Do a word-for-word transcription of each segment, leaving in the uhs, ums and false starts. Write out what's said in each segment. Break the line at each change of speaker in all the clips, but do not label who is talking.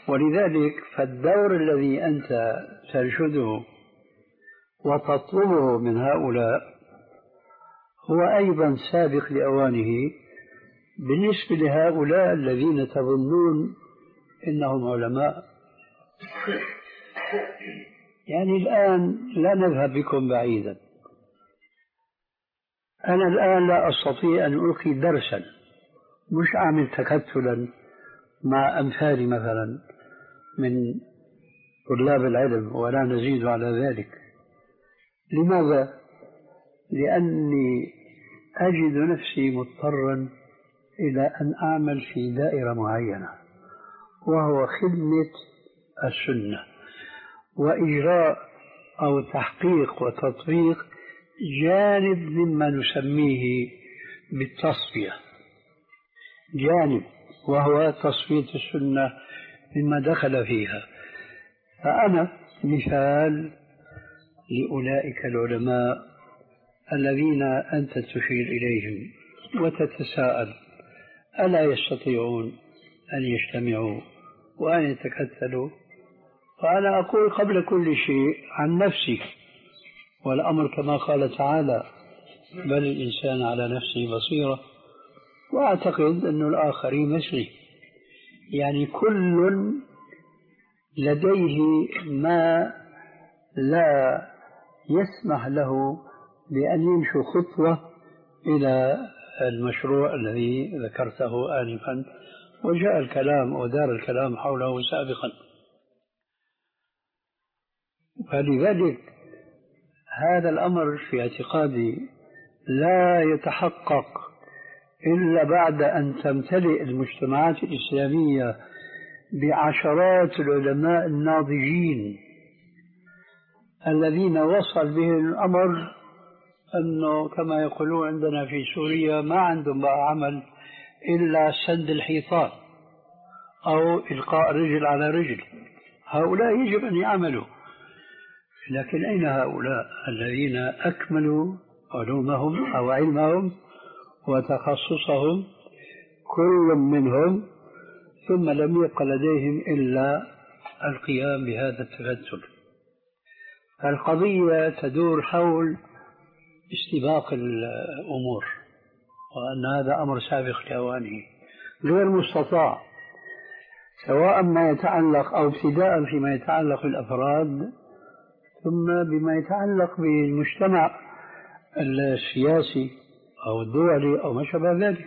ولذلك فالدور الذي أنت تنشده وتطلبه من هؤلاء هو أيضا سابق لأوانه بالنسبة لهؤلاء الذين تظنون إنهم علماء. يعني الآن لا نذهب بكم بعيدا. أنا الآن لا أستطيع أن ألقي درسا، مش أعمل تكتلا مع أمثالي مثلا من طلاب العلم ولا نزيد على ذلك. لماذا؟ لأني أجد نفسي مضطرا إلى أن أعمل في دائرة معينة، وهو خدمة السنة وإجراء أو تحقيق وتطبيق جانب مما نسميه بالتصفية، جانب وهو تصفية السنة مما دخل فيها. فأنا مثال لأولئك العلماء الذين أنت تشير إليهم وتتساءل ألا يستطيعون أن يجتمعوا وأن يتكتلوا؟ فأنا أقول قبل كل شيء عن نفسي، والأمر كما قال تعالى بل الإنسان على نفسه بصيرة، وأعتقد أن الآخرين مثلي. يعني كل لديه ما لا يسمح له بأن يمشي خطوة إلى المشروع الذي ذكرته آنفا وجاء الكلام ودار الكلام حوله سابقا. فلذلك هذا الأمر في اعتقادي لا يتحقق إلا بعد أن تمتلئ المجتمعات الإسلامية بعشرات العلماء الناضجين الذين وصل بهم الأمر أنه كما يقولون عندنا في سوريا ما عندهم بقى عمل إلا سد الحيطان أو إلقاء رجل على رجل. هؤلاء يجب أن يعملوا، لكن أين هؤلاء الذين أكملوا علومهم أو علمهم وتخصصهم كل منهم ثم لم يبق لديهم إلا القيام بهذا التكتل؟ القضية تدور حول استباق الأمور، وأن هذا أمر سابق لأوانه غير مستطاع، سواء ما يتعلق أو ابتداء فيما يتعلق بالأفراد ثم بما يتعلق بالمجتمع السياسي أو الدولي أو ما شابه ذلك.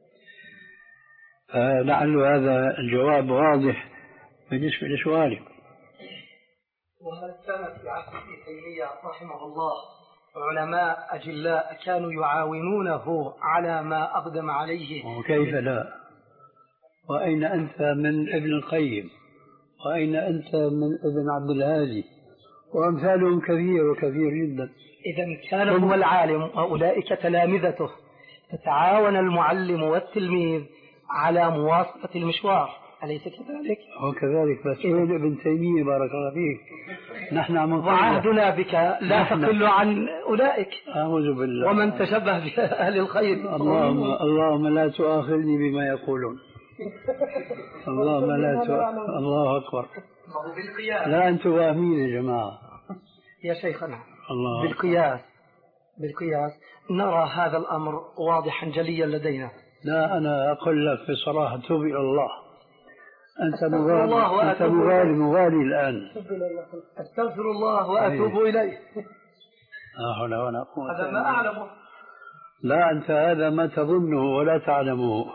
فلعل هذا الجواب واضح بالنسبة لسؤالك.
وهل كان في عهد ابن تيمية رحمه الله علماء أجلاء كانوا يعاونونه على ما أقدم عليه؟
وكيف لا؟ وأين أنت من ابن القيم؟ وأين أنت من ابن عبد الهادي؟ وأمثالهم كثير وكثير جدا.
إذا كان هو العالم وأولئك تلامذته، تتعاون المعلم والتلميذ على مواصلة المشوار، أليس كذلك؟
هو كذلك، بس ابن تيمية بارك الله فيك نحن عم
وعهدنا بك لا تقل عن أولئك.
أعوذ بالله.
ومن تشبه بأهل الخير.
اللهم اللهم لا تؤاخذني بما يقولون. اللهم لا تؤاخذني. الله أكبر. لا أنتم فاهمين يا جماعة.
يا شيخنا
الله
بالقياس بالقياس نرى هذا الأمر واضحا جليا لدينا.
لا أنا أقول لك بصراحة توب إلى الله. أنت مغالي أنت مغالي مغالي الآن.
أستغفر الله وأتوب إليه.
لا حول ولا قوة.
هذا ما أعلمه.
لا أنت هذا ما تظنه ولا تعلمه.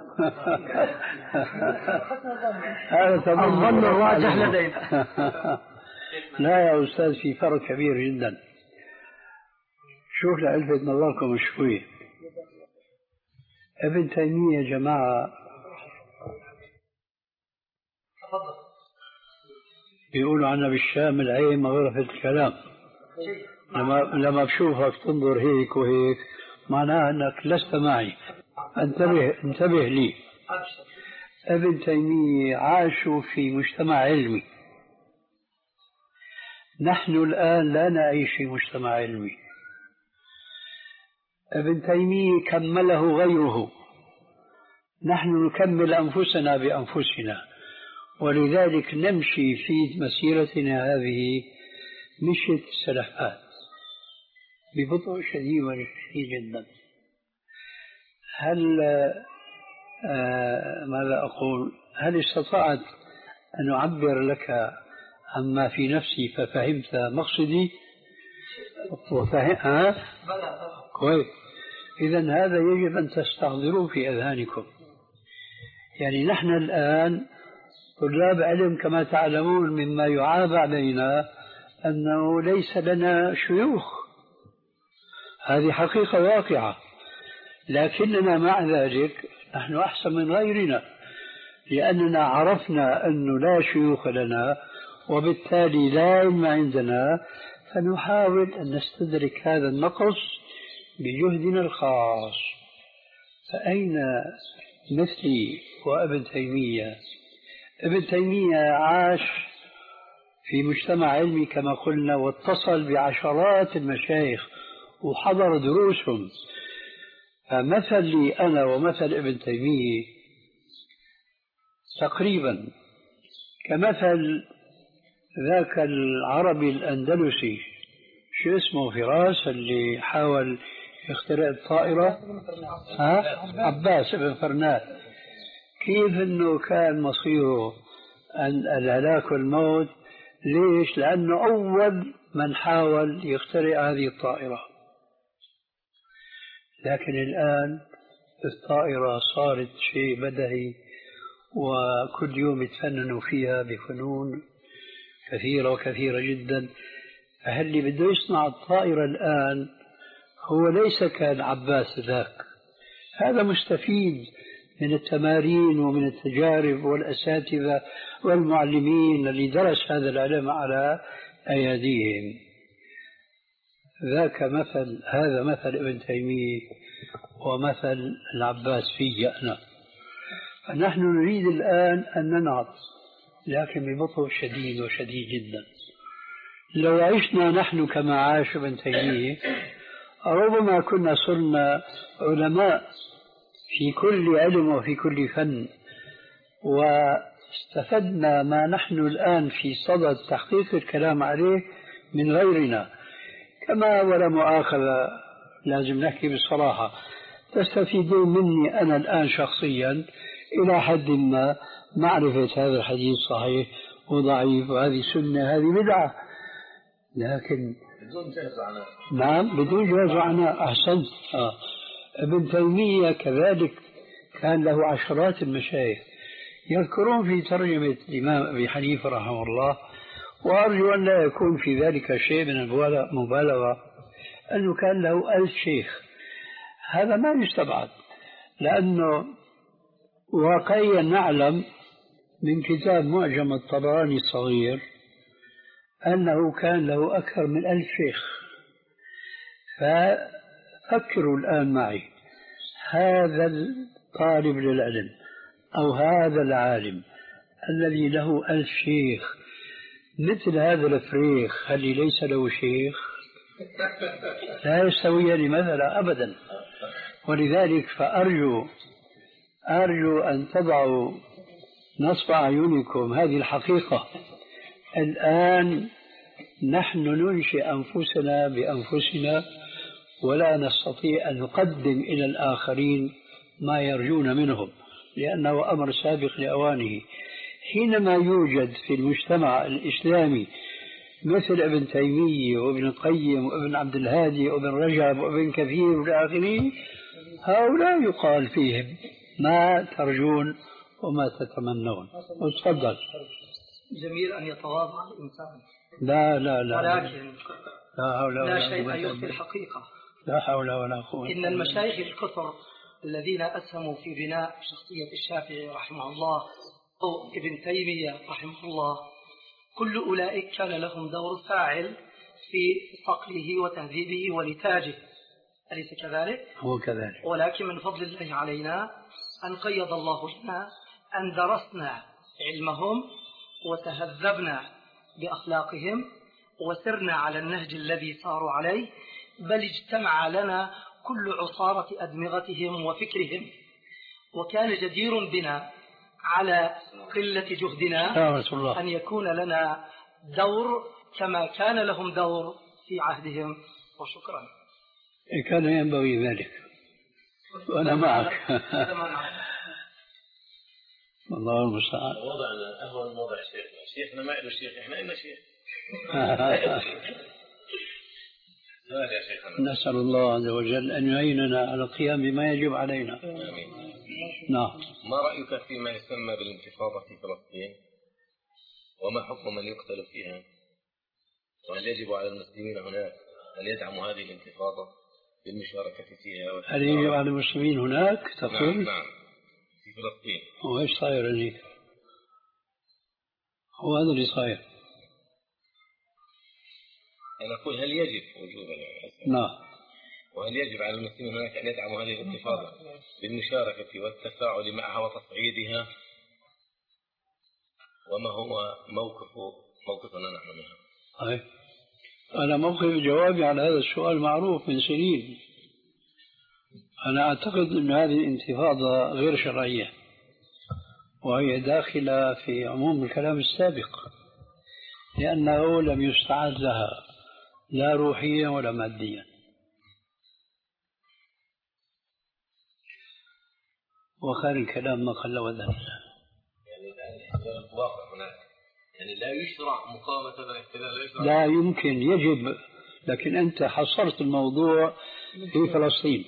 هذا
الظن الراجح لدينا.
لا يا أستاذ في فرق كبير جدا. شوف لألفت نظركم شوي. ابن تيمية يا جماعة بيقولوا عنا بالشام العين مغرفة الكلام. لما لما بشوفك تنظر هيك وهيك معناها أنك لست معي. انتبه انتبه لي. ابن تيمية عاشوا في مجتمع علمي. نحن الآن لا نعيش في مجتمع علمي. ابن تيمية كمله غيره، نحن نكمل أنفسنا بأنفسنا، ولذلك نمشي في مسيرتنا هذه مشية السلفات ببطء شديد وشديد جدا. هل آه ماذا أقول هل استطعت أن أعبر لك عما في نفسي ففهمت مقصدي وفهم ها؟ كويس. إذن هذا يجب أن تستحضروه في أذهانكم. يعني نحن الآن طلاب علم كما تعلمون، مما يعاب علينا أنه ليس لنا شيوخ، هذه حقيقة واقعة، لكننا مع ذلك نحن أحسن من غيرنا، لأننا عرفنا أنه لا شيوخ لنا وبالتالي لا علم عندنا، فنحاول أن نستدرك هذا النقص بجهدنا الخاص. فأين مثلي وابن تيمية؟ ابن تيمية عاش في مجتمع علمي كما قلنا، واتصل بعشرات المشايخ وحضر دروسهم. فمثل لي أنا ومثل ابن تيمية تقريبا كمثل ذاك العربي الأندلسي شو اسمه فراس اللي حاول يخترع الطائرة، ها؟ عباس بن فرناس. كيف أنه كان مصيره الهلاك والموت؟ ليش؟ لأنه أول من حاول يخترع هذه الطائرة. لكن الآن الطائرة صارت شيء بدهي، وكل يوم يتفننوا فيها بفنون كثيرة وكثيرة جدا. فهل اللي بده يصنع الطائرة الآن هو ليس كان عباس ذاك، هذا مستفيد من التمارين ومن التجارب والأساتذة والمعلمين اللي درس هذا العلم على أيديهم. ذاك مثل، هذا مثل ابن تيمية ومثل العباس في أنا. فنحن نريد الآن أن ننهض، لكن ببطء شديد وشديد جدا. لو عشنا نحن كما عاش ابن تيمية ربما كنا صرنا علماء في كل علم وفي كل فن، واستفدنا ما نحن الآن في صدد تحقيق الكلام عليه من غيرنا. كما ولا مؤاخذة لازم نحكي بالصراحة، تستفيدون مني أنا الآن شخصيا إلى حد ما معرفة هذا الحديث صحيح وضعيف، وهذه سنة هذه بدعة، لكن
بدون جهز عناء.
نعم بدون جهز عناء. أحسنت. آه. ابن تيمية كذلك كان له عشرات المشايخ، يذكرون في ترجمة الإمام أبي حنيفة رحمه الله، وأرجو أن لا يكون في ذلك شيء من المبالغة، أنه كان له ألف شيخ. هذا ما يستبعد، لأنه واقعيا نعلم من كتاب معجم الطبراني الصغير أنه كان له أكثر من ألف شيخ. ففكروا الآن معي، هذا الطالب للعلم أو هذا العالم الذي له ألف شيخ مثل هذا الفريخ الذي ليس له شيخ لا يستويان مثلا أبدا. ولذلك فأرجو أرجو أن تضعوا نصب أعينكم هذه الحقيقة. الآن نحن ننشئ أنفسنا بأنفسنا، ولا نستطيع أن نقدم إلى الآخرين ما يرجون منهم، لأنه أمر سابق لأوانه. حينما يوجد في المجتمع الإسلامي مثل ابن تيمية وابن القيم وابن عبد الهادي وابن رجب وابن كثير والآخرين، هؤلاء يقال فيهم ما ترجون وما تتمنون. وتفضل.
جميل أن يتواضع الإنسان،
لا لا لا
ولكن
لا, حول ولا
لا شيء يخفي الحقيقة.
لا حول ولا قوة.
إن المشايخ الكثر الذين أسهموا في بناء شخصية الشافعي رحمه الله أو ابن تيمية رحمه الله، كل أولئك كان لهم دور فاعل في صقله وتهذيبه ولتاجه، أليس كذلك؟
هو كذلك.
ولكن من فضل الله علينا أن قيض الله لنا أن درسنا علمهم وتهذبنا بأخلاقهم وسرنا على النهج الذي صاروا عليه، بل اجتمع لنا كل عصارة أدمغتهم وفكرهم. وكان جدير بنا على قلة جهدنا أن يكون لنا دور كما كان لهم دور في عهدهم. وشكرا.
كان ينبغي ذلك وأنا معك. الله المستعان.
وضعنا أهون وضع شيخ، شيخنا ما له شيخ، إحنا إلنا شيخ.
نسأل الله عز وجل أن يعيننا على القيام بما يجب علينا.
آمين.
نعم.
ما رأيك فيما يسمى بالانتفاضة في فلسطين؟ وما حكم من يقتل فيها؟ وهل يجب على المسلمين هناك أن يدعموا هذه الانتفاضة بالمشاركة فيها؟
هل يجب على المسلمين هناك تقول؟
نعم, نعم في فلسطين.
وإيش صاير هناك؟ هو هذا اللي صاير.
أنا أقول هل يجب وجوبا؟
نعم.
وهل يجب على المسلمين هناك أن يدعموا هذه الانتفاضة بالمشاركة والتفاعل معها وتصعيدها؟ وما هو موقف موقفنا نحن منها؟
أي. أنا موقف جوابي على هذا السؤال معروف من سنين. أنا أعتقد أن هذه الانتفاضة غير شرعية، وهي داخلة في عموم الكلام السابق، لأنه لم يستعد لها لا روحيا ولا ماديا. وخير الكلام ما قل ودل.
يعني الان الواقع هناك يعني لا يشرع مقاومة الاحتلال، لا يشرع.
لا يمكن، يجب، لكن أنت حصرت الموضوع في فلسطين.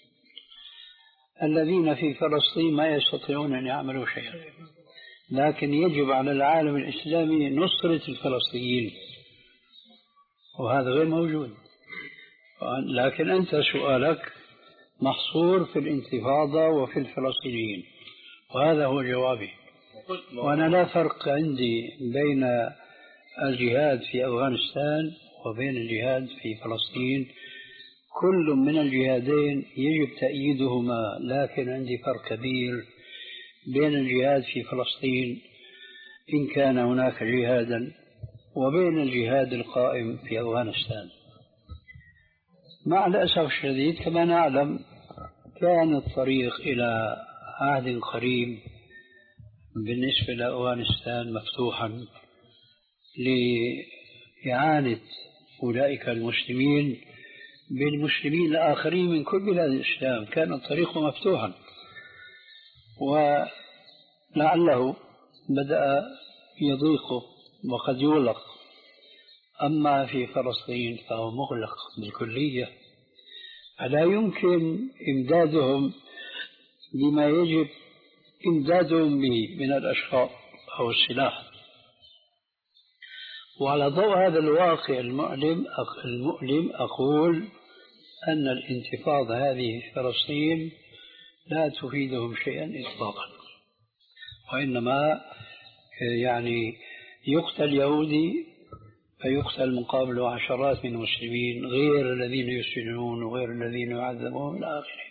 الذين في فلسطين ما يستطيعون أن يعملوا شيئا، لكن يجب على العالم الإسلامي نصرة الفلسطينيين، وهذا غير موجود. لكن أنت سؤالك محصور في الانتفاضة وفي الفلسطينيين، وهذا هو جوابي. وأنا لا فرق عندي بين الجهاد في أفغانستان وبين الجهاد في فلسطين، كل من الجهادين يجب تأييدهما، لكن عندي فرق كبير بين الجهاد في فلسطين إن كان هناك جهادا وبين الجهاد القائم في أفغانستان. مع الأسف الشديد كما نعلم كان الطريق إلى عهد قريب بالنسبة لأفغانستان مفتوحا لإعانة أولئك المسلمين بالمسلمين الآخرين من كل بلاد الإسلام. كان الطريق مفتوحا، ولعله بدأ يضيق وقد يغلق. أما في فلسطين فهو مغلق بالكلية، فلا يمكن إمدادهم بما يجب إمدادهم به من الأشخاص أو السلاح. وعلى ضوء هذا الواقع المؤلم المؤلم أقول أن الانتفاضة هذه في فلسطين لا تفيدهم شيئا إطلاقا، وإنما يعني يقتل يهودي فيقتل مقابله عشرات من المسلمين غير الذين يسجنون وغير الذين يعذبون إلى آخره.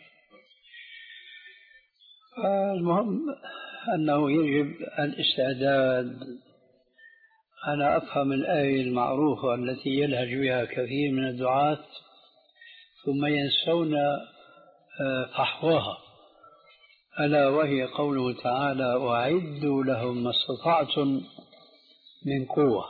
المهم أنه يجب الاستعداد. أنا أفهم الآية المعروفة التي يلهج بها كثير من الدعاة ثم ينسون فحواها، ألا وهي قوله تعالى: وأعدوا لهم ما استطعتم من قوة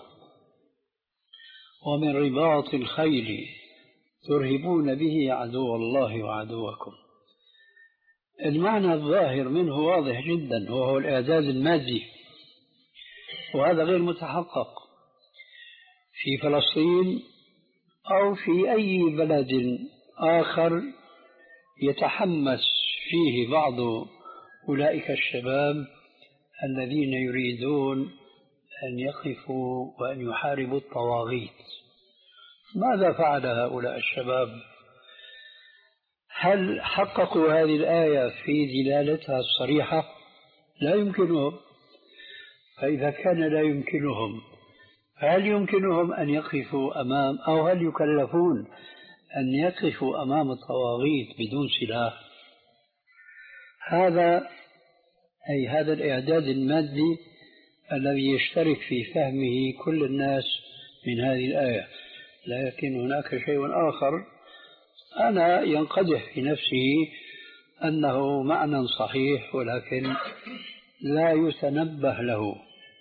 ومن رباط الخيل ترهبون به عدو الله وعدوكم. المعنى الظاهر منه واضح جدا، وهو الإعداد المادي، وهذا غير متحقق في فلسطين أو في أي بلد آخر يتحمس فيه بعض أولئك الشباب الذين يريدون أن يقفوا وأن يحاربوا الطواغيت. ماذا فعل هؤلاء الشباب؟ هل حققوا هذه الآية في دلالتها الصريحة؟ لا يمكنهم. فإذا كان لا يمكنهم، هل يمكنهم أن يقفوا أمام، أو هل يكلفون أن يقفوا أمام الطواغيت بدون سلاح؟ هذا أي هذا الإعداد المادي الذي يشترك في فهمه كل الناس من هذه الآية. لكن هناك شيء آخر أنا ينقدح في نفسه أنه معنى صحيح، ولكن لا يتنبه له.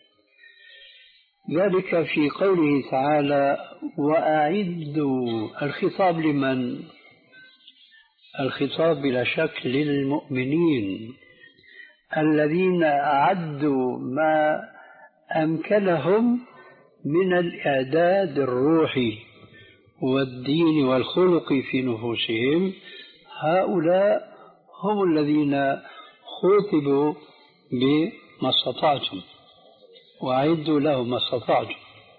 ذلك في قوله تعالى وأعدوا. الخطاب لمن؟ الخطاب بلا شك للمؤمنين الذين أعدوا ما أمكنهم من الإعداد الروحي والدين والخلق في نفوسهم. هؤلاء هم الذين خوطبوا بما استطعتم وأعدوا لهم ما استطعتم.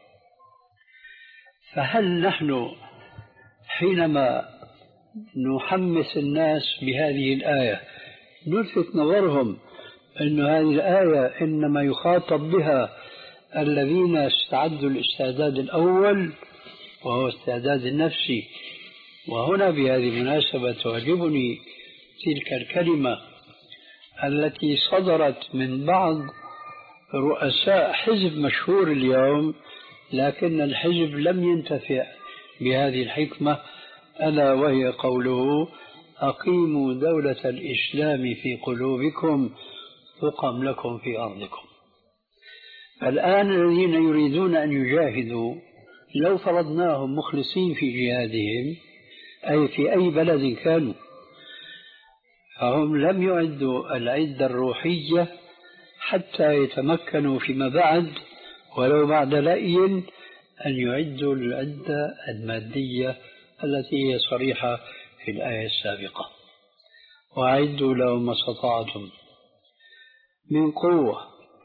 فهل نحن حينما نحمس الناس بهذه الآية نلفت نظرهم أن هذه الآية إنما يخاطب بها الذين استعدوا الاستعداد الأول وهو استعداد النفسي؟ وهنا بهذه المناسبة تعجبني تلك الكلمة التي صدرت من بعض رؤساء حزب مشهور اليوم، لكن الحزب لم ينتفع بهذه الحكمة، ألا وهي قوله أقيموا دولة الإسلام في قلوبكم تقم لكم في أرضكم. الآن الذين يريدون أن يجاهدوا لو فرضناهم مخلصين في جهادهم أي في أي بلد كانوا، فهم لم يعدوا العدة الروحية حتى يتمكنوا فيما بعد ولو بعد لأي أن يعدوا العدة المادية التي هي صريحة في الآية السابقة وأعدوا لهم ما استطعتم من قوة.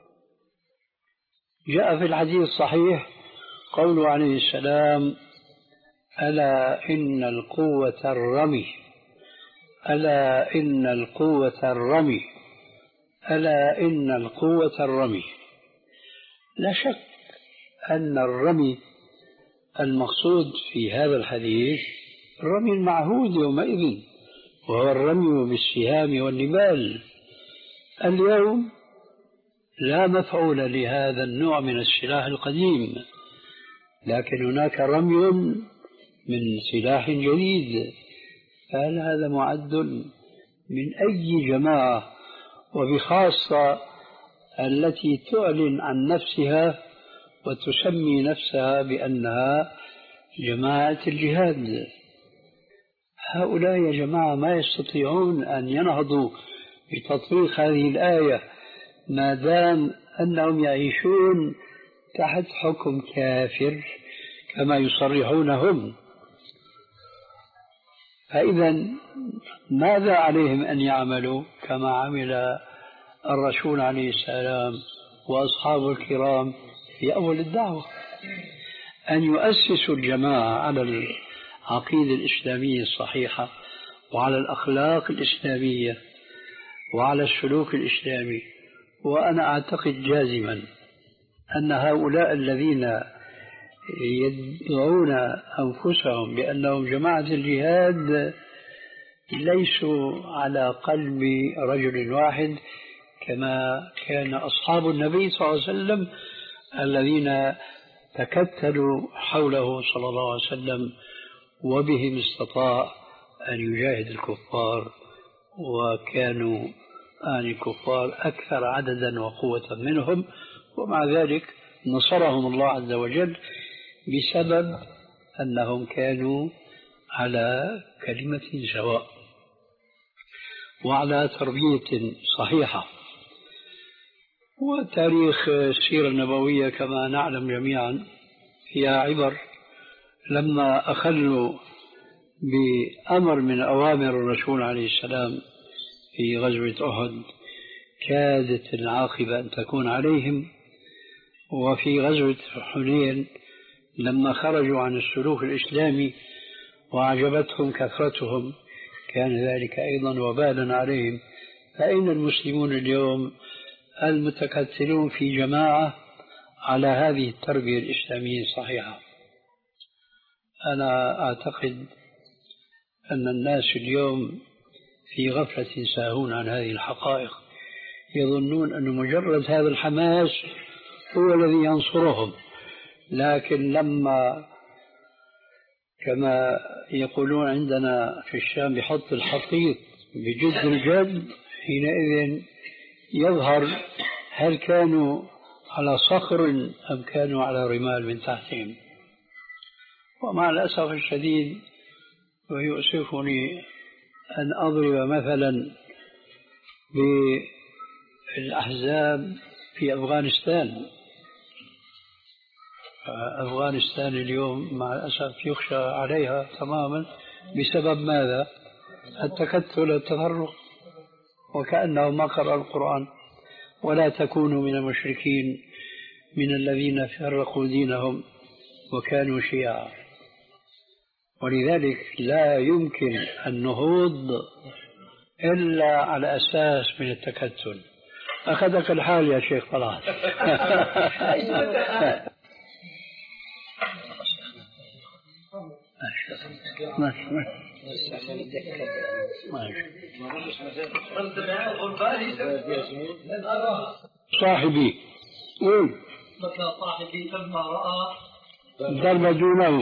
جاء في الحديث الصحيح قوله عليه السلام ألا إن القوة الرمي ألا إن القوة الرمي ألا إن القوة الرمي. لا شك أن الرمي المقصود في هذا الحديث الرمي المعهود يومئذ وهو الرمي بالسهام والنبال. اليوم لا مفعول لهذا النوع من السلاح القديم، لكن هناك رمي من سلاح جديد. فهل هذا معد من أي جماعة وبخاصة التي تعلن عن نفسها وتسمي نفسها بأنها جماعة الجهاد؟ هؤلاء يا جماعة ما يستطيعون أن ينهضوا بتطبيق هذه الآية ما دام أنهم يعيشون تحت حكم كافر كما يصرحون هم. فإذا ماذا عليهم أن يعملوا كما عمل الرسول عليه السلام وأصحابه الكرام في أول الدعوة؟ أن يؤسسوا الجماعة على العقيدة الإسلامية الصحيحة وعلى الأخلاق الإسلامية وعلى السلوك الإسلامي. وأنا أعتقد جازما أن هؤلاء الذين يدعون أنفسهم بأنهم جماعة الجهاد ليسوا على قلب رجل واحد كما كان أصحاب النبي صلى الله عليه وسلم الذين تكتلوا حوله صلى الله عليه وسلم وبهم استطاع أن يجاهد الكفار، وكانوا آن الكفار أكثر عددا وقوة منهم، ومع ذلك نصرهم الله عز وجل بسبب أنهم كانوا على كلمة سواء وعلى تربية صحيحة. وتاريخ السيرة النبوية كما نعلم جميعا فيها عبر. لما أخلوا بأمر من أوامر الرسول عليه السلام في غزوة أحد كادت العاقبة أن تكون عليهم. وفي غزوة حنين لما خرجوا عن السلوك الإسلامي وأعجبتهم كثرتهم كان ذلك أيضا وبالا عليهم. فإن المسلمون اليوم المتكتلون في جماعة على هذه التربية الإسلامية الصحيحة. أنا أعتقد أن الناس اليوم في غفلة ساهون عن هذه الحقائق، يظنون أن مجرد هذا الحماس هو الذي ينصرهم، لكن لما كما يقولون عندنا في الشام بحط الحطيط بجد الجد حينئذ يظهر هل كانوا على صخر أم كانوا على رمال من تحتهم؟ ومع الأسف الشديد ويؤسفني أن أضرب مثلا بالأحزاب في أفغانستان. أفغانستان اليوم مع الأسف يخشى عليها تماما بسبب ماذا؟ التكتل والتفرق، وكأنه ما قرأ القرآن. ولا تكونوا من المشركين من الذين فرقوا دينهم وكانوا شيعا. ولذلك لا يمكن النهوض إلا على أساس من التكتل. أخذك الحال يا شيخ طلال. صاحبي
صاحبي لما رأى
ضرب دونه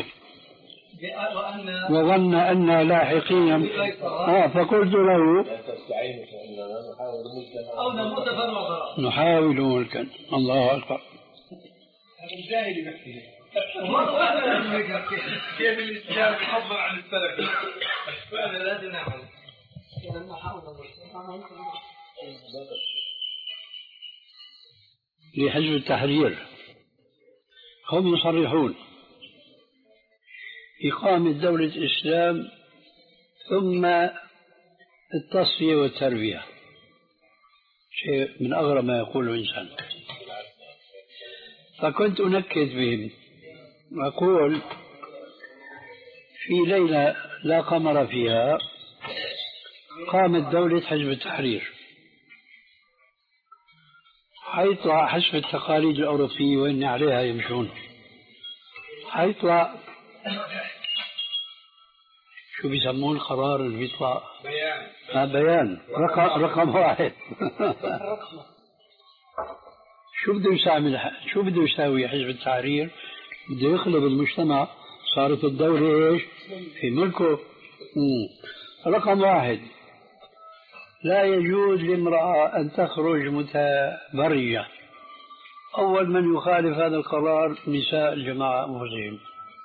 وظن أن لاحقين آه فقلت له نحاول ملكا. الله أكبر.
الجاهل نفسه كيف الإسلام يفضل عن السلف؟ فأنا لازم نعمل
لحزب التحرير هم يصرحون إقامة دولة الإسلام ثم التصفية والتربية، شيء من أغرب ما يقوله الإنسان. فكنت أنكد بهم وأقول في ليلة لا قمر فيها قامت دولة حزب التحرير حيث حسب التقاليد الأوروبية وإن عليها يمشون، حيث شو بيسمون القرار اللي بيطلع؟
بيان.
آه بيان رقم رقم واحد. شو بده يساوي شو بده يساوي حزب التحرير؟ بده يخلب المجتمع، صارت الدولة ايش؟ في ملكه. مم. رقم واحد، لا يجوز لامرأة أن تخرج متبرجة. أول من يخالف هذا القرار نساء الجماعة أنفسهم.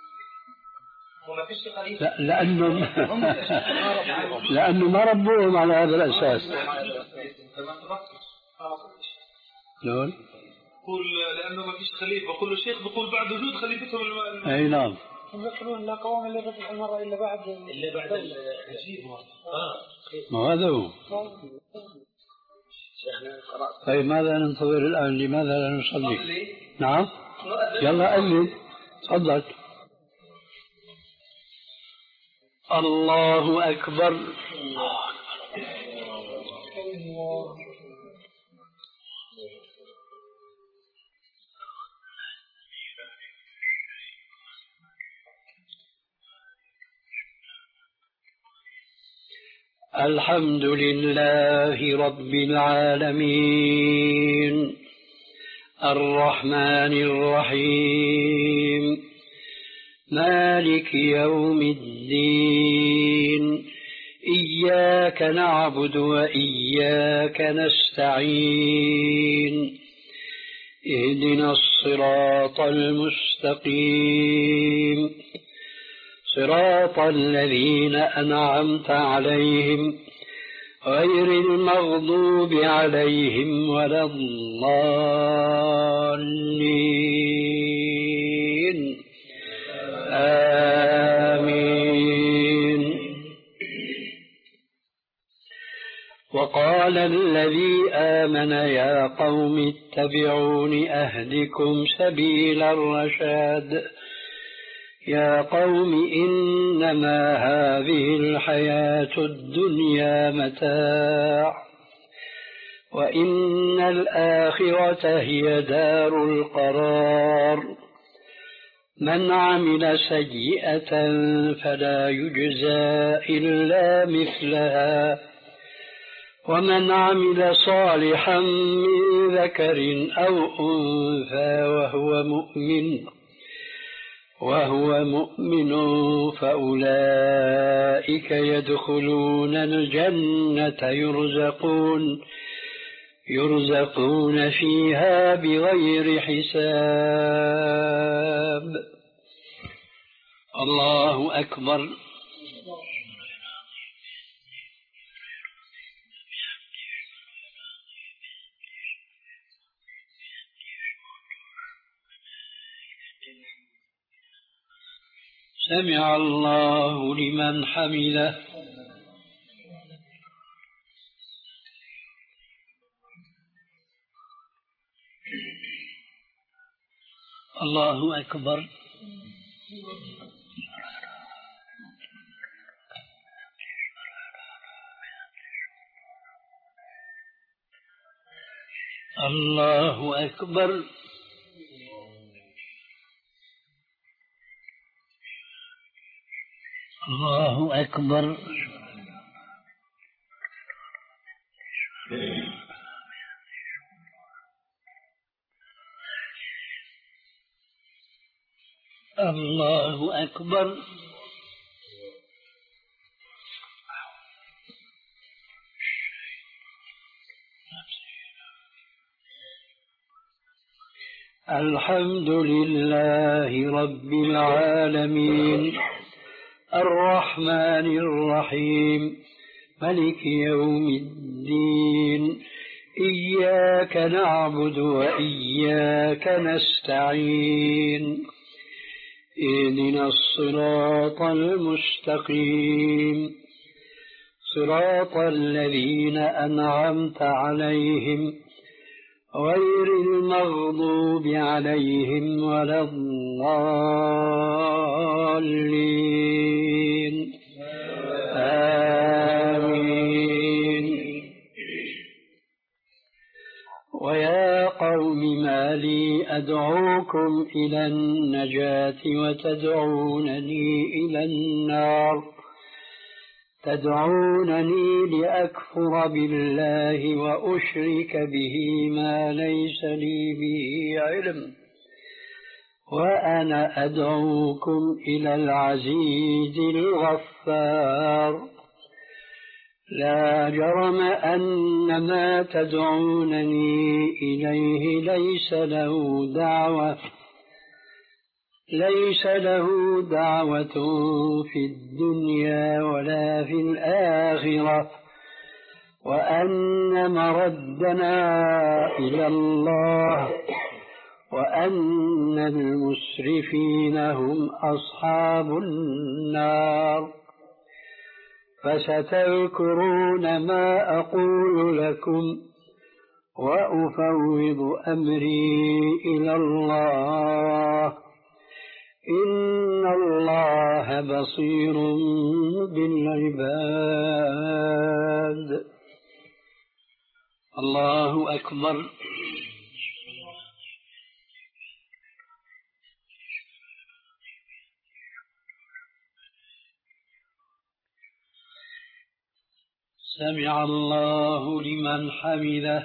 لا لأنه لأنه ما ربوهم على هذا الأساس. لون؟
يقول لأنه ما فيش خليفة، كل شيخ بيقول بعد وجود خليفتهم.
أي نعم.
هم يقولون لا قوام إلا فتح المرأة إلا بعد
إلا بعد الجيب.
ما هذا هو. طيب ماذا ننتظر الآن؟ لماذا لا نصلي؟ نعم يلا أذن. تفضل. الله أكبر. الحمد لله رب العالمين الرحمن الرحيم مالك يوم الدين إياك نعبد وإياك نستعين اهدنا الصراط المستقيم صراط الذين أنعمت عليهم غير المغضوب عليهم ولا الضالين آمين. وقال الذي آمن يا قوم اتبعون أهدكم سبيل الرشاد يا قوم إنما هذه الحياة الدنيا متاع وإن الآخرة هي دار القرار من عمل سيئة فلا يجزى إلا مثلها ومن عمل صالحا من ذكر أو أنثى وهو مؤمن وهو مؤمن فأولئك يدخلون الجنة يرزقون يرزقون فيها بغير حساب. الله أكبر. سمع الله لمن حمده. الله أكبر. الله أكبر. الله أكبر. الله أكبر. الحمد لله رب العالمين الرحمن الرحيم ملك يوم الدين إياك نعبد وإياك نستعين اهدنا الصراط المستقيم صراط الذين أنعمت عليهم غير المغضوب عليهم ولا الضالين آمين. ويا قوم ما لي أدعوكم إلى النجاة وتدعونني إلى النار تدعونني لأكفر بالله وأشرك به ما ليس لي به علم وأنا أدعوكم إلى العزيز الغفار. لا جرم أن ما تدعونني إليه ليس له دعوة ليس له دعوة في الدنيا ولا في الآخرة وأن مردنا إلى الله وأن المسرفين هم أصحاب النار. فستذكرون ما أقول لكم وأفوض أمري إلى الله إن الله بصير بالعباد. الله أكبر. سمع الله لمن حمده.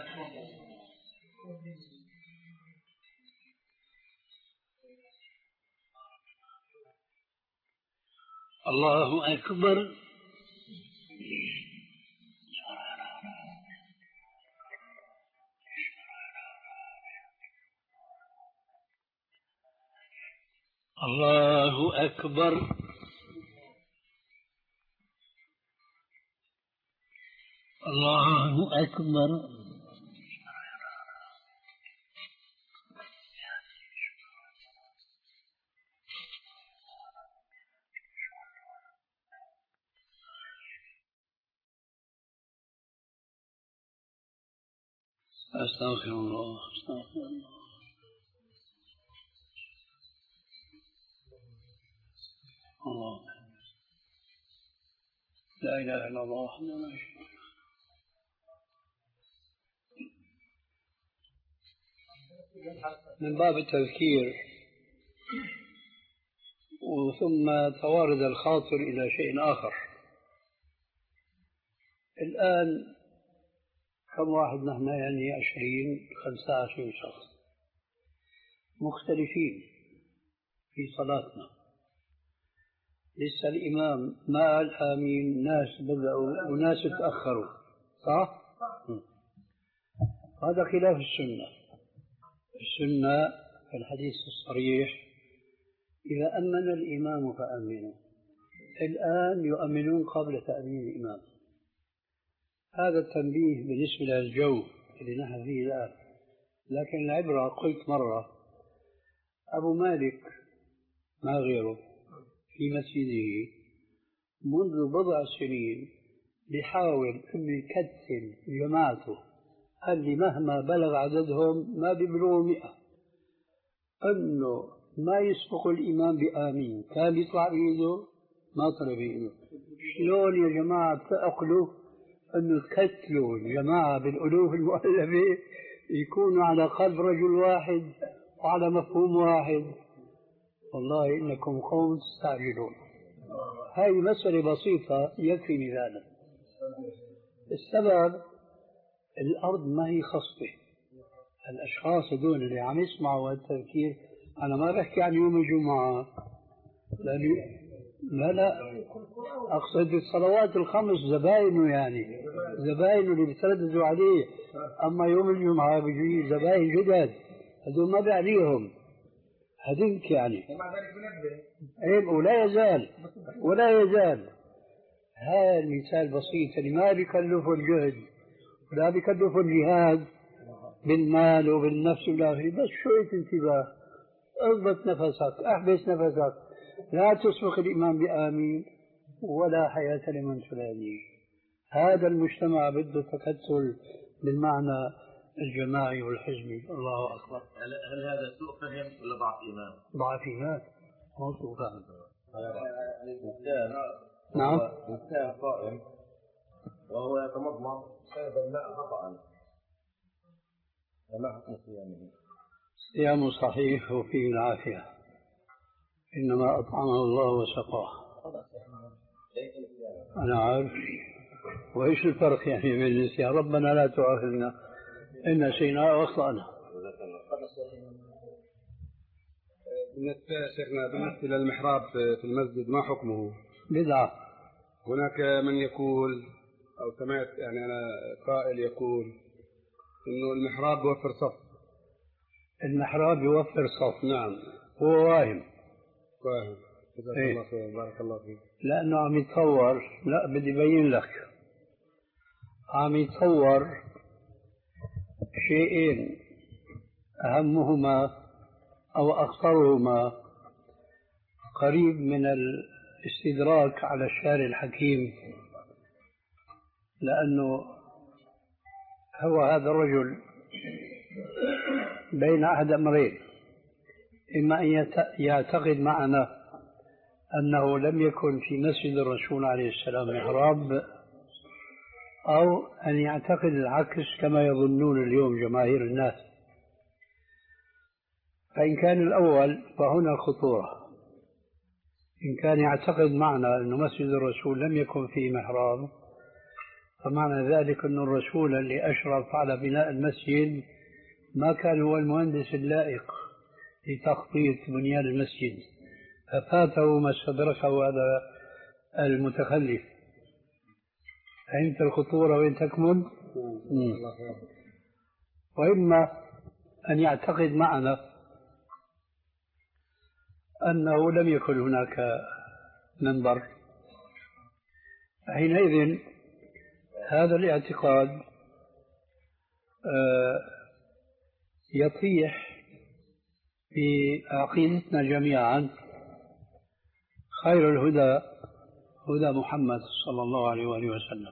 الله أكبر. الله أكبر. الله أكبر. أستغفر الله أستغفر الله. الله لا إله إلا الله وحده لا شريك له. من باب التذكير وثم توارد الخاطر إلى شيء آخر. الآن كم واحد نحن؟ يعني عشرين خمسة عشر شخص مختلفين في صلاتنا. لسه الإمام ما قال آمين، ناس بدأوا وناس تأخروا، صح؟ هذا خلاف السنة. السنة في الحديث الصريح إذا أمن الإمام فأمنوا. الآن يؤمنون قبل تأمين الإمام. هذا التنبيه بالنسبة للجو اللي نحن فيه الآن. لكن العبرة قلت مرة أبو مالك ما غيره في مسجده منذ بضع سنين بيحاول أن يكتل جماعته اللي مهما بلغ عددهم ما بيبلغوا مئة أنه ما يسبق الإمام بآمين. كان يطلع بإيده ما طلع بإيده. شلون يا جماعة تأقلوا أنه تكتلوا الجماعة بالألوف المؤلفة يكونوا على قلب رجل واحد وعلى مفهوم واحد؟ والله إنكم قوم تستعجلون. هذه مسألة بسيطة يكفي مثالا. السبب الأرض ما هي خصبة. الأشخاص هذول اللي عم يسمعوا هالتفكير أنا ما بحكي عن يوم الجمعة لأنه لا لا أقصد الصلوات الخمس زباينه يعني زباينه اللي بيترددوا عليه. أما يوم الجمعة بيجي زباين جدد هذول ما بيعنيهم هدنك يعني عيب ولا يزال ولا يزال. هذا المثال بسيط اللي ما بيكلفه الجهد ولا بيكلفه الجهاد بالمال وبالنفس والآخر. بس شوية انتباه اضبط نفسك احبس نفسك لا تسبق الإمام بآمين ولا حياة لمن تناديه. هذا المجتمع بده تكتل بالمعنى الجماعي والحزبي. الله أكبر.
هل هذا سوء فهم ولا ضعف إيمان؟
ضعف إيمان مو سوء فهم.
الإنسان
نعم
إنسان قائم وهو يتمضمض شرب الماء خطأ فما حكم صيامه؟
صيامه صحيح وفيه العافية إنما أطعمه الله وسقاه. أنا عارف. وإيش الفرق يعني بين النسيان؟ ربنا لا تؤاخذنا إن نسينا وأخطأنا.
بالنسبة شيخنا بالنسبة للمحراب في المسجد ما حكمه؟
بدعة.
هناك من يقول أو سمعت يعني أنا قائل يقول إنه المحراب يوفر صف.
المحراب يوفر صف. نعم هو واهم
واهم. جزاك
إيه؟
الله خير بارك الله فيك.
لأنه عم يتطور. لا بدي أبين لك عم يتطور شيئين أهمهما أو أخطرهما قريب من الاستدراك على الشارع الحكيم. لأنه هو هذا الرجل بين أحد أمرين: إما أن يعتقد معنا أنه لم يكن في مسجد الرسول عليه السلام محراب، أو أن يعتقد العكس كما يظنون اليوم جماهير الناس. فإن كان الأول فهنا الخطورة. إن كان يعتقد معنا أن مسجد الرسول لم يكن فيه محراب فمعنى ذلك أن الرسول اللي أشرف على بناء المسجد ما كان هو المهندس اللائق لتخطيط بنيان المسجد، ففاته ما استدركه هذا المتخلف. فهمت الخطورة وين تكمن؟ وإما أن يعتقد معنا أنه لم يكن هناك منبر، حينئذ هذا الاعتقاد يطيح في عقيدتنا جميعا. خير الهدى هدى محمد صلى الله عليه وآله وسلم.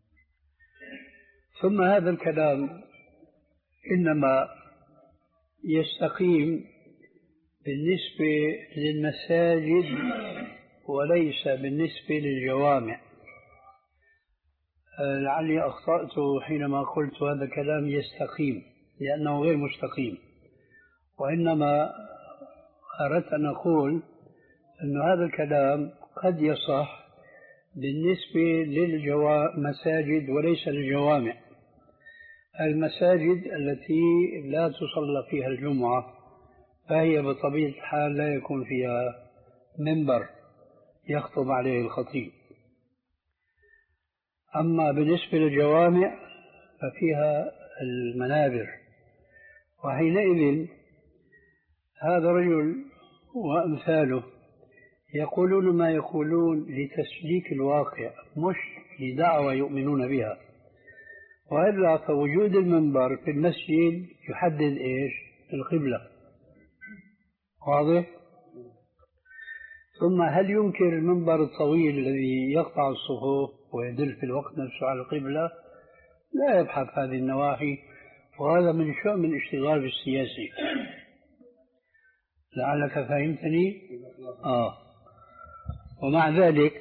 ثم هذا الكلام إنما يستقيم بالنسبة للمساجد وليس بالنسبة للجوامع. لعلي أخطأت حينما قلت هذا الكلام يستقيم، لأنه غير مستقيم، وإنما أردت أن أقول أن هذا الكلام قد يصح بالنسبة للمساجد وليس للجوامع. المساجد التي لا تصلى فيها الجمعة فهي بطبيعة الحال لا يكون فيها منبر يخطب عليه الخطيب. أما بالنسبة للجوامع ففيها المنابر. وحينئذ هذا الرجل وأمثاله يقولون ما يقولون لتسليك الواقع مش لدعوة يؤمنون بها. وإلا فوجود المنبر في المسجد يحدد إيش؟ القبلة. واضح؟ ثم هل ينكر المنبر الطويل الذي يقطع الصفوف ويدل في الوقت نفسه على القبلة؟ لا يبحث هذه النواحي، وهذا من شؤم الاشتغال بالسياسي. لعلك فهمتني؟ آه. ومع ذلك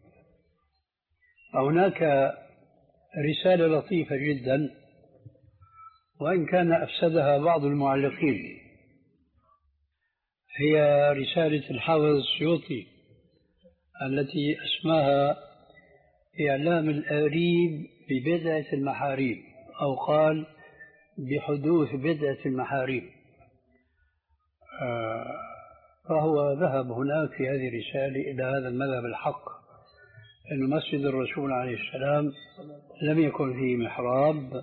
هناك رسالة لطيفة جدا، وإن كان أفسدها بعض المعلقين، هي رسالة الحافظ السيوطي التي اسمها إعلام الآريب ببدعة المحاريب، أو قال بحدوث بدعة المحاريب. آه فهو ذهب هناك في هذه الرسالة إلى هذا المذهب الحق، أن مسجد الرسول عليه السلام لم يكن فيه محراب.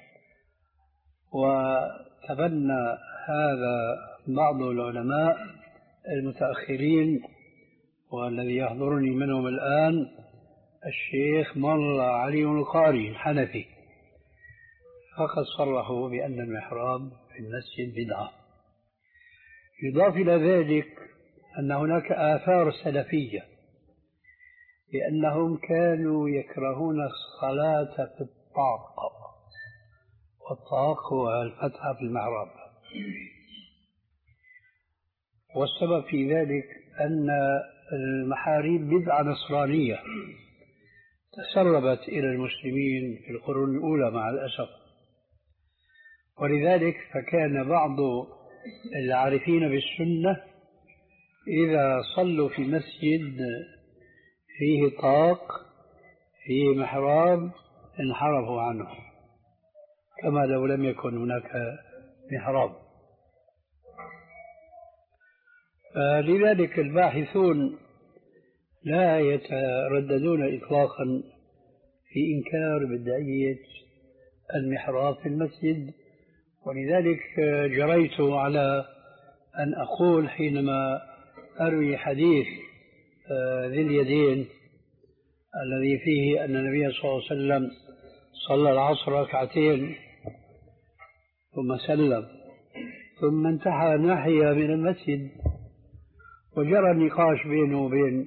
وتبنى هذا بعض العلماء المتأخرين، والذي يحضرني منهم الآن الشيخ مر علي القاري الحنفي، فقد صرحوا بأن المحراب في المسجد بدعة. يضاف إلى ذلك أن هناك آثار سلفية لأنهم كانوا يكرهون الصلاة في الطاق، والطاق هو الفتحة في المحراب. والسبب في ذلك أن المحاريب بدعة نصرانية تسربت إلى المسلمين في القرون الأولى مع الأسف، ولذلك فكان بعض العارفين بالسنة إذا صلوا في مسجد فيه طاق فيه محراب انحرفوا عنه كما لو لم يكن هناك محراب. لذلك الباحثون لا يترددون إطلاقا في إنكار بدعية المحراب في المسجد. ولذلك جريت على أن أقول حينما أروي حديث ذي اليدين الذي فيه أن النبي صلى الله عليه وسلم صلى العصر ركعتين ثم سلم ثم انتهى ناحية من المسجد، وجرى النقاش بينه وبين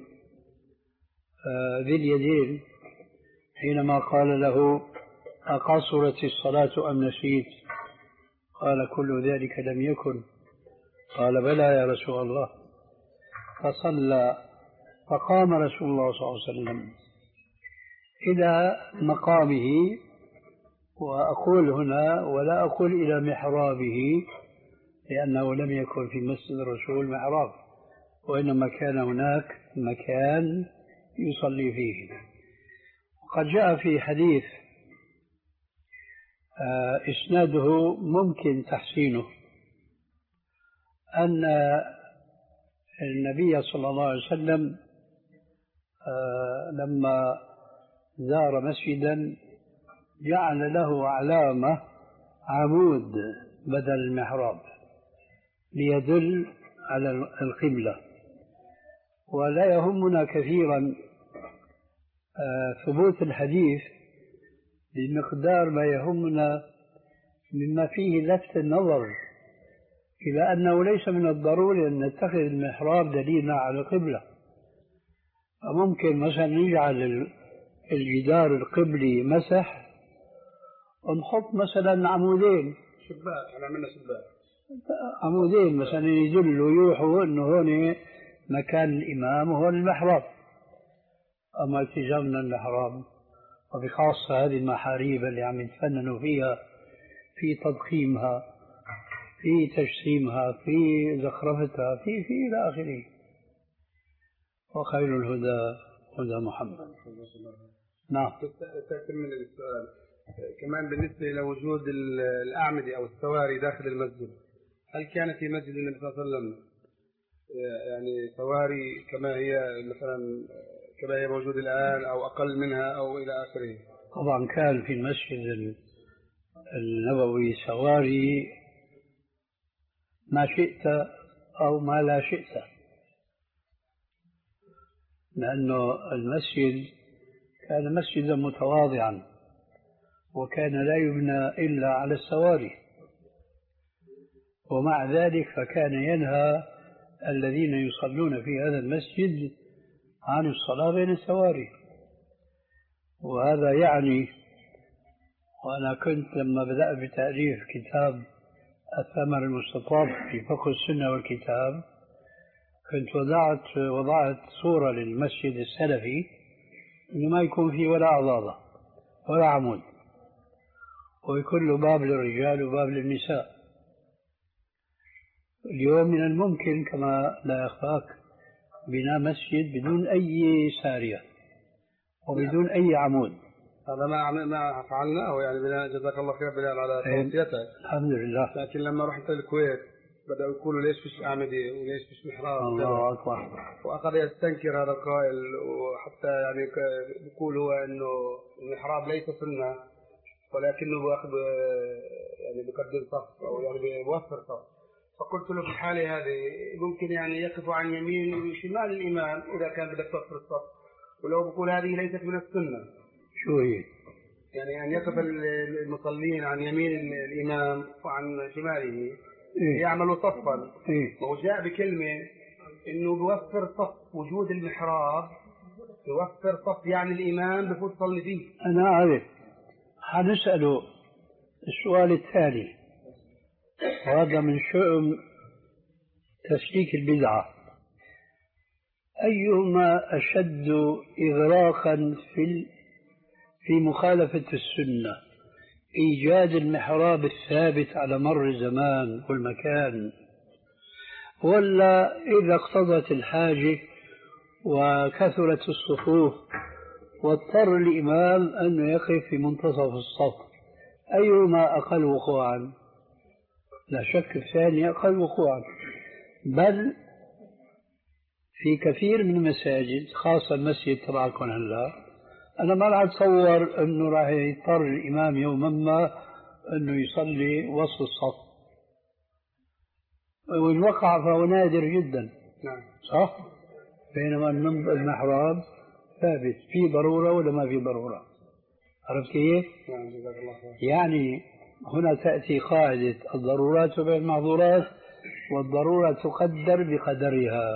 ذي اليدين حينما قال له أقصرت الصلاة أم نسيت؟ قال كل ذلك لم يكن. قال بلى يا رسول الله. فصلى، فقام رسول الله صلى الله عليه وسلم إلى مقامه، وأقول هنا ولا أقول إلى محرابه لأنه لم يكن في مسجد الرسول محراب، وإنما كان هناك مكان يصلي فيه. وقد جاء في حديث إسناده ممكن تحسينه أن النبي صلى الله عليه وسلم لما زار مسجدا جعل له علامة عمود بدل المحراب ليدل على القبلة. ولا يهمنا كثيرا ثبوت الحديث بمقدار ما يهمنا مما فيه لفت النظر إلى أنه ليس من الضروري أن نتخذ المحراب دليلا على القبلة. فممكن مثلا نجعل الجدار القبلي مسح ونحط مثلا عمودين
شباك، على عملنا شباك
عمودين مثلا يدلوا يوحوا أنه هون مكان الإمام وهو المحراب. أما التزامنا المحراب، وبخاصة هذه المحاريب اللي عم يتفننوا فيها في تضخيمها في تجسيمها في زخرفتها في في إلى آخره. وخير الهدى هدى محمد. نعم.
تكمل السؤال كمان بالنسبة إلى وجود الأعمدة أو السواري داخل المسجد، هل كان في مسجد النبي صلى الله عليه وسلم يعني سواري كما هي مثلا كما هي موجودة الآن أو أقل منها أو إلى آخره؟
طبعا كان في المسجد النبوي سواري ما شئت أو ما لا شئت، لأنه المسجد كان مسجدا متواضعا وكان لا يبنى إلا على السواري، ومع ذلك فكان ينهى الذين يصلون في هذا المسجد عن الصلاة بين السواري. وهذا يعني، وأنا كنت لما بدأت بتأليف كتاب الثمر المستطاب في فقه السنة والكتاب كنت وضعت وضعت صورة للمسجد السلفي إنه ما يكون فيه ولا عضاضة ولا عمود، ويكون له باب للرجال وباب للنساء. اليوم من الممكن كما لا يخفاك بناء مسجد بدون أي سارية وبدون أي عمود.
هذا ما ما فعلناه يعني بناء، جزاك الله خير بناء على توصيتك.
الحمد لله.
لكن لما رحت الكويت بدأوا يقولوا ليش فيش أعمدة وليش فيش محراب.
الله أكبر.
وأخذ يستنكر هذا القائل، وحتى يعني يقول هو إنه المحراب ليس سنة ولكنه بأخذ يعني بقدر صف أو يعني بيوفر صف. فقلت له في الحالة هذه ممكن يعني يقف عن يمين وشمال الإمام إذا كان بدك توفر الصف، ولو بقول هذه ليست من السنة.
شو هي؟
يعني أن يقف المصلين عن يمين الإمام وعن شماله إيه؟ يعملوا صفا إيه؟ وجاء بكلمة إنه بوفر صف، وجود المحراب بوفر صف يعني الإمام بفوت صلي فيه.
أنا أعرف، حنسأله السؤال الثاني، وهذا من شؤم تسليك البدعة: أيهما أشد إغراقا في في مخالفة السنة، إيجاد المحراب الثابت على مر الزمان والمكان، ولا إذا اقتضت الحاجة وكثرت الصفوف واضطر الإمام أن يقف في منتصف الصف، أيهما أقل وقوعا؟ لا شك الثاني أقل وقوعا. بل في كثير من المساجد خاصة المسجد تبعكم هلا أنا ما راح أتصور أنه راح يضطر الإمام يوما ما أنه يصلي وسط الصف، وإن وقع فهو نادر جدا.
نعم
صح؟ بينما المحراب ثابت، في ضرورة ولا ما في ضرورة؟ عرفت كيف؟
نعم جزاك الله خير.
يعني هنا تأتي قاعدة الضرورات بالمحظورات، والضرورة تقدر بقدرها.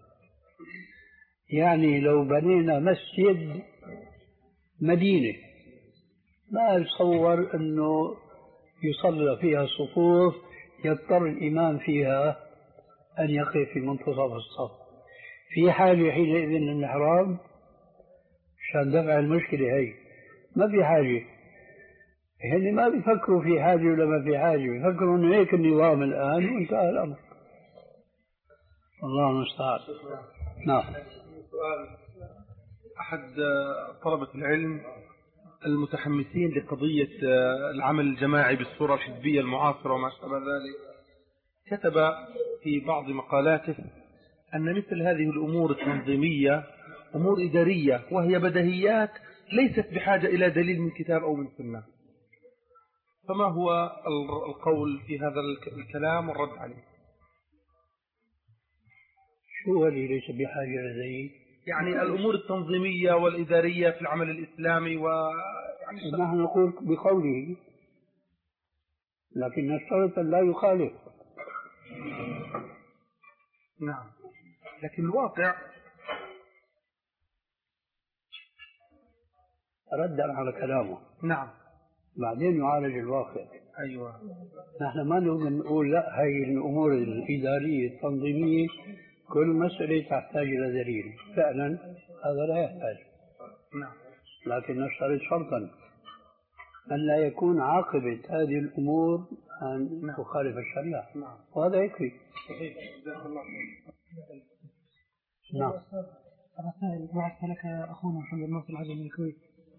يعني لو بنينا مسجد مدينة ما يتصور أنه يصلى فيها صفوف يضطر الإمام فيها أن يقف في منتصف الصف، في حاجة حينئذ للمحراب عشان دفع المشكلة هي؟ ما في حاجة. هن ما بيفكروا في حاجة ولا ما في حاجة، بيفكروا أنه هيك النظام الآن وانتهى الأمر. الله المستعان. نعم.
سؤال: أحد طلبة العلم المتحمسين لقضية العمل الجماعي بالصورة الحزبية المعاصرة وما شابه ذلك كتب في بعض مقالاته أن مثل هذه الأمور التنظيمية أمور إدارية وهي بديهيات ليست بحاجة إلى دليل من كتاب أو من سنة، فما هو القول في هذا الكلام والرد عليه؟
شو اللي ليس بحاجة لدليل؟
يعني الأمور التنظيمية والإدارية في العمل الإسلامي و
يعني نحن نقول بقوله، لكن نشترط أن لا يخالف.
نعم، لكن الواقع
ردا على كلامه.
نعم،
بعدين يعالج الواقع.
أيوة.
نحن ما نقول لا، هي الأمور الإدارية التنظيمية كل مسألة تحتاج إلى دليل، فعلا هذا لا يحتاج.
نعم،
لكن نشترط شرطا أن لا يكون عاقبة هذه الأمور أن
نعم.
تخالف الشريعة.
نعم.
وهذا يكفي.
صحيح. جزاك الله خير.
نعم.
رسائل بعث لك أخونا محمد ناصر العجمي من الكويت.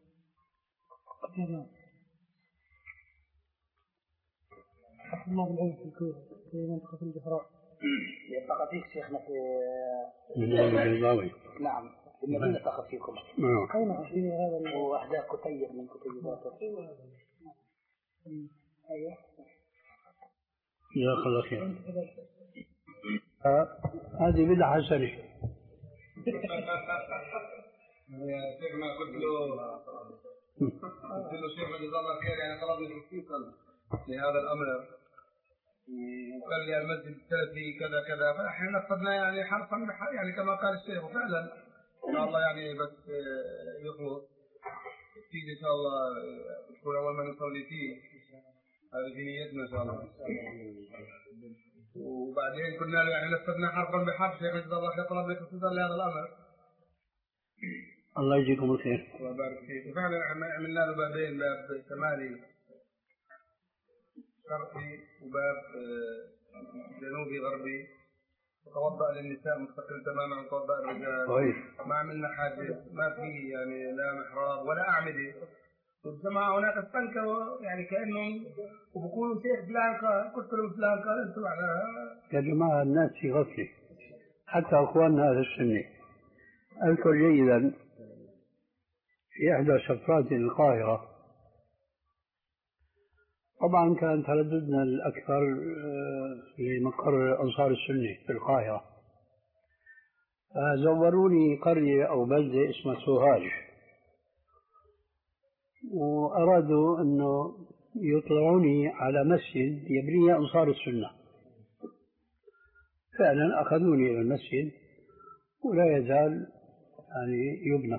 حفظ الله بالعلم في الكويت في منطقة الجهراء.
يلتقى فيك شيخنا في
البيضاوي.
نعم في المدينة التقى فيكم.
نعم.
أين في هذا وأحداث كتيب من كتيباته.
جزاك الله خير. هذه بدعة حسنة.
يا شيخنا قلت له قلت له شيخنا جزاه الله خير، يعني طلبني خصيصا لهذا الامر وقال لي المسجد السلفي كذا كذا، فاحنا نفذنا يعني حرفا يعني كما قال الشيخ، وفعلا ان شاء الله يعني بس يخلص اكيد ان شاء الله يكون اول ما نصلي فيه، هذه في نيتنا ان شاء الله. وبعدين قلنا له يعني نفذنا حرفا بحرف، شيخنا جزاه الله خير طلبني خصيصا لهذا الامر.
الله يجزيكم الخير.
الله يبارك فيك. وفعلا عملنا له بابين، باب شمالي شرقي وباب جنوبي غربي، وتوضأ للنساء مستقل تماما عن توضأ الرجال.
طيب.
ما عملنا حاجة، ما في يعني لا محراب ولا أعمدة. والجماعة هناك استنكروا يعني كأنهم وبقولوا شيخ فلان قال، قلت له فلان قال انتم على.
يا جماعة الناس في غفلة، حتى أخواننا أهل السنة. أذكر جيدا في إحدى سفرات القاهرة، طبعا كان ترددنا الأكثر لمقر أنصار السنة في القاهرة، فزوروني قرية أو بلدة اسمها سوهاج، وأرادوا أنه يطلعوني على مسجد يبنيه أنصار السنة. فعلا أخذوني إلى المسجد ولا يزال يعني يبنى.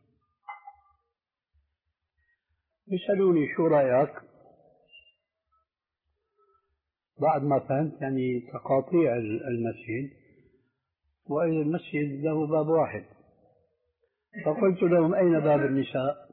يسألوني شو رأيك؟ بعد ما فهمت يعني تقاطيع المسجد، وإذا المسجد له باب واحد، فقلت لهم أين باب النساء؟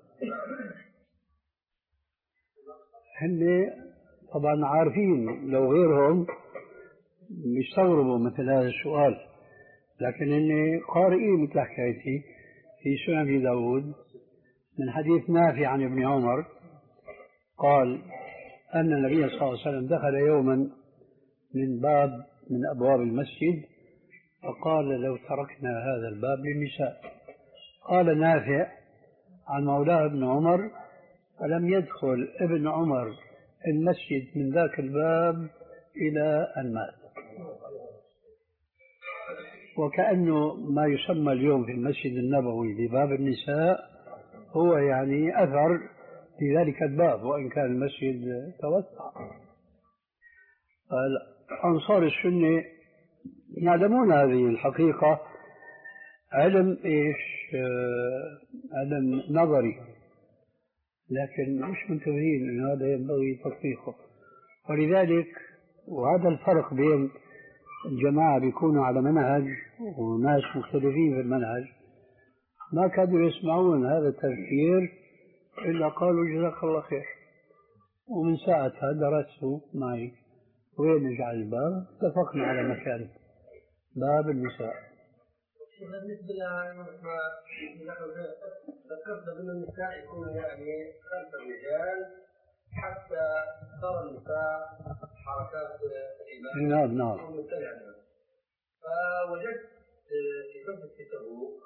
هن طبعا عارفين، لو غيرهم يستغربوا مثل هذا السؤال، لكن هن قارئين مثل حكايتي في سنن أبي داود من حديث نافع عن ابن عمر قال أن النبي صلى الله عليه وسلم دخل يوما من باب من أبواب المسجد فقال لو تركنا هذا الباب للنساء. قال نافع عن مولاه ابن عمر فلم يدخل ابن عمر المسجد من ذاك الباب إلى أن مات. وكأنه ما يسمى اليوم في المسجد النبوي بباب النساء هو يعني أثر لذلك الباب، وإن كان المسجد توسع. أنصار السنة يعلمون هذه الحقيقة علم إيش علم نظري، لكن مش منتبهين أن هذا ينبغي تطبيقه. ولذلك وهذا الفرق بين الجماعة بيكونوا على منهج وناس مختلفين في المنهج، ما كانوا يسمعون هذا التفكير إلا قالوا جزاك الله خير. ومن ساعتها درسوا معي وين نجعل الباب، اتفقنا على مكان باب النساء.
بالنسبة لما ذكرت أن النساء يكون يعني خلف الرجال حتى ترى النساء حركات الإيمان.
نعم نعم.
فوجدت في كتب في تبوك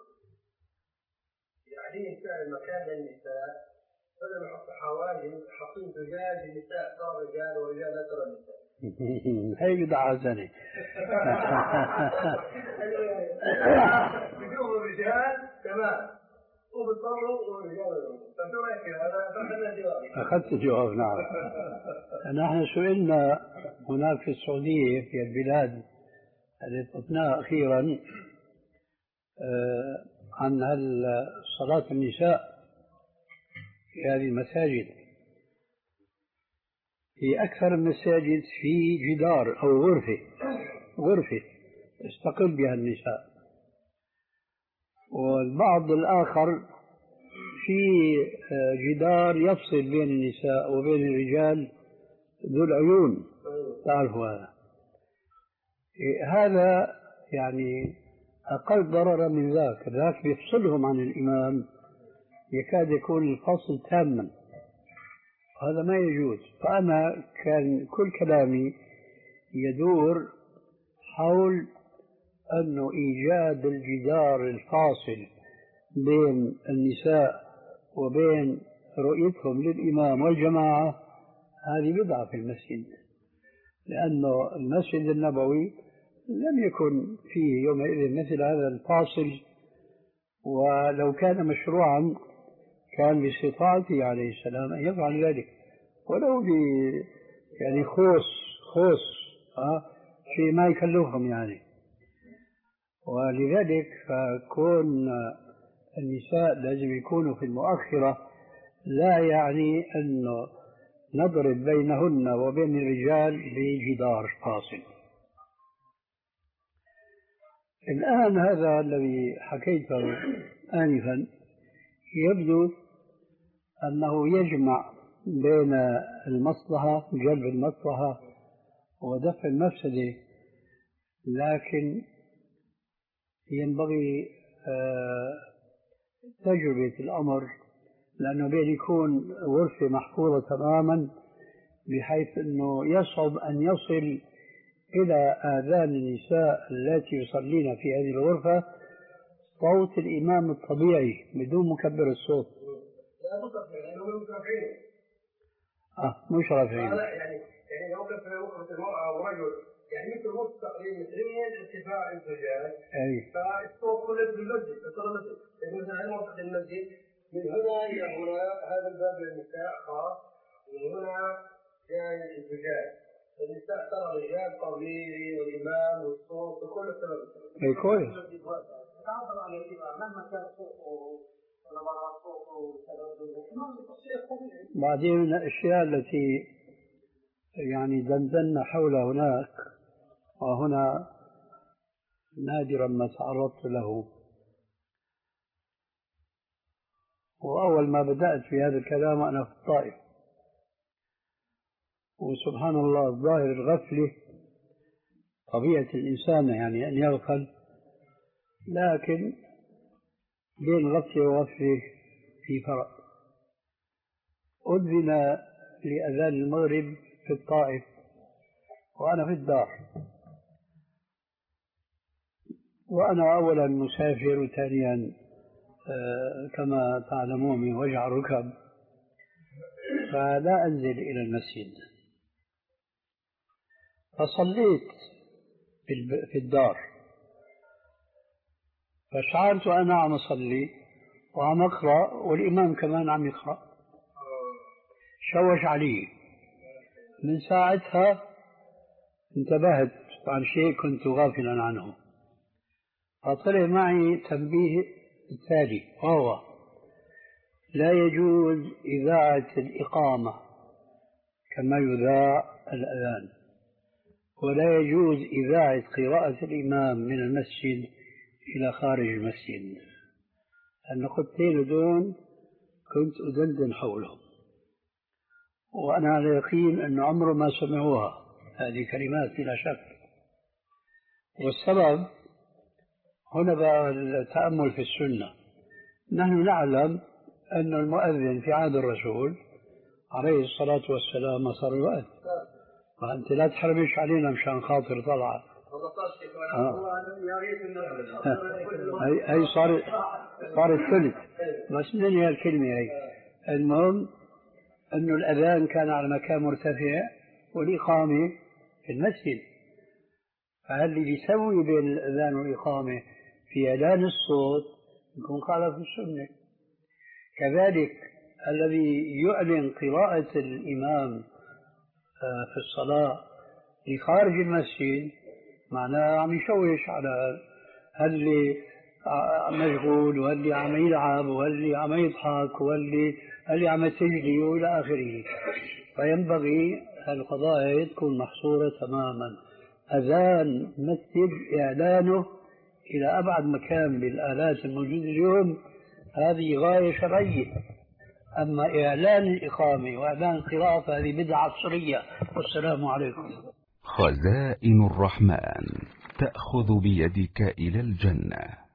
يعني فعل مكان للنساء بدل ما يحط حواجز حاطين رجال للنساء، ترى رجال ورجال لا ترى النساء.
هي بدعة حسنة.
بدون الرجال تمام وبالطرق والرجال. فشو رايك هذا؟ فاخذنا جواب.
أخذت الجواب نعم. نحن سئلنا هناك في السعودية في البلاد التي طفناها أخيرا عن صلاة النساء في هذه المساجد. في أكثر المساجد في جدار أو غرفة غرفة يستقل بها النساء، والبعض الآخر في جدار يفصل بين النساء وبين الرجال ذو العيون، تعرفوا هذا. هذا يعني أقل ضررا من ذاك، ذاك بيفصلهم عن الإمام يكاد يكون الفصل تاما، هذا ما يجوز. فأنا كان كل كلامي يدور حول أنه إيجاد الجدار الفاصل بين النساء وبين رؤيتهم للإمام والجماعة هذه بدعة في المسجد، لأنه المسجد النبوي لم يكن فيه يومئذ مثل هذا الفاصل، ولو كان مشروعا كان باستطاعته عليه السلام أن يفعل ذلك ولو ب يعني خوص خوص أه شيء ما يكلفهم يعني. ولذلك فكون النساء لازم يكونوا في المؤخرة لا يعني أنه نضرب بينهن وبين الرجال بجدار فاصل. الآن هذا الذي حكيته آنفا يبدو أنه يجمع بين المصلحة جلب المصلحة ودفع المفسدة، لكن ينبغي تجربة الأمر، لأنه بين يكون غرفة محفوظة تماما بحيث أنه يصعب أن يصل إلى آذان النساء التي يصلين في هذه الغرفة صوت الإمام الطبيعي بدون مكبر الصوت.
لا مصرف يعني لو مش رافعين.
آه مش رافعين.
لا يعني يعني لو كان في غرفة المرأة ورجل يعني مثل نص تقريبا مترين ارتفاع الزجاج.
أي.
فالصوت كله في المسجد في صلاة المسجد. يعني مثلا هذه منطقة المسجد من هنا إلى هنا هذا الباب للنساء خاص، ومن هنا جاي الزجاج. النساء ترى الرجال طويل والإمام والصوت وكل السبب.
أي كويس.
تعرض على الإمام مهما كان صوته ولا مرة صوته
بعدين من الأشياء التي يعني دندنا حول هناك وهنا نادرا ما تعرضت له، وأول ما بدأت في هذا الكلام أنا في الطائف، وسبحان الله الظاهر الغفلة طبيعة الإنسان يعني أن يغفل، لكن بين غفلة وغفلة في فرق. أذن لأذان المغرب في الطائف وأنا في الدار، وأنا أولا مسافر وثانيا كما تعلمون من وجع الركب، فلا أنزل إلى المسجد، فصليت في الدار، فشعرت أنا عم أصلي وعم أقرأ والإمام كمان عم يقرأ، شوش علي. من ساعتها انتبهت عن شيء كنت غافلا عنه، فطلع معي تنبيه التالي، وهو لا يجوز إذاعة الإقامة كما يذاع الأذان، ولا يجوز إذاعة قراءة الإمام من المسجد إلى خارج المسجد. النقطتين دون كنت أدندن حولهم، وأنا على يقين أن عمره ما سمعوها هذه كلمات بلا شك. والسبب هنا بقى التأمل في السنة. نحن نعلم أن المؤذن في عهد الرسول عليه الصلاة والسلام ما صار الوقت، فأنت لا تحرمش علينا مشان خاطر طلعة. هي هي صار صار الثلث بس ننهي الكلمة هي. المهم أنه الأذان كان على مكان مرتفع والإقامة في المسجد، فهل اللي يسوي بين الأذان والإقامة في إعلان الصوت يكون خالف السنة. كذلك الذي يعلن قراءة الإمام في الصلاة لخارج المسجد معناه عم يشوش على هاللي مشغول وهاللي عم يلعب وهاللي عم يضحك وهاللي اللي عم تجلي وإلى آخره. فينبغي القضايا تكون محصورة تماما. أذان مسجد إعلانه إلى أبعد مكان بالآلات الموجودة اليوم هذه غاية شرعية، أما إعلان الإقامة وإعلان القراءة فهذه بدعة عصرية. والسلام عليكم.
خزائن الرحمن تأخذ بيدك إلى الجنة.